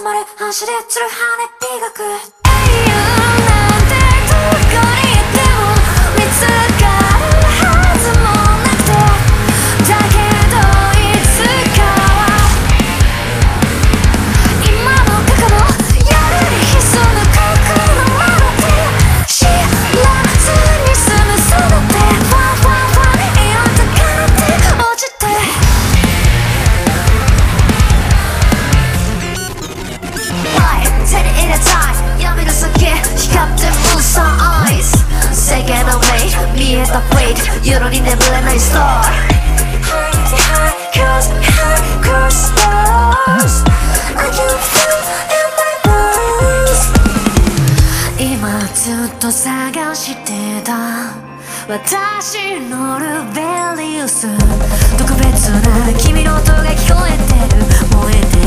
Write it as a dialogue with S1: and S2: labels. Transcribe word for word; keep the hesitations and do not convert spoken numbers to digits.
S1: まる反射でつる羽美学永遠なんてどこにいても見つかるはずもなくてだけどいつかは今も過去も夜に潜む心のままで知らずに済むその手ファンファンファンイオン高って落ちて手に入れたい闇の先光ってモンスターアイズ世間のメイ見えたフェイト夜に眠れないスター High, high, cross, high, cross stars I can feel in my bones 今ずっと探してた私のルベリウス特別な君の音が聞こえてる燃えてる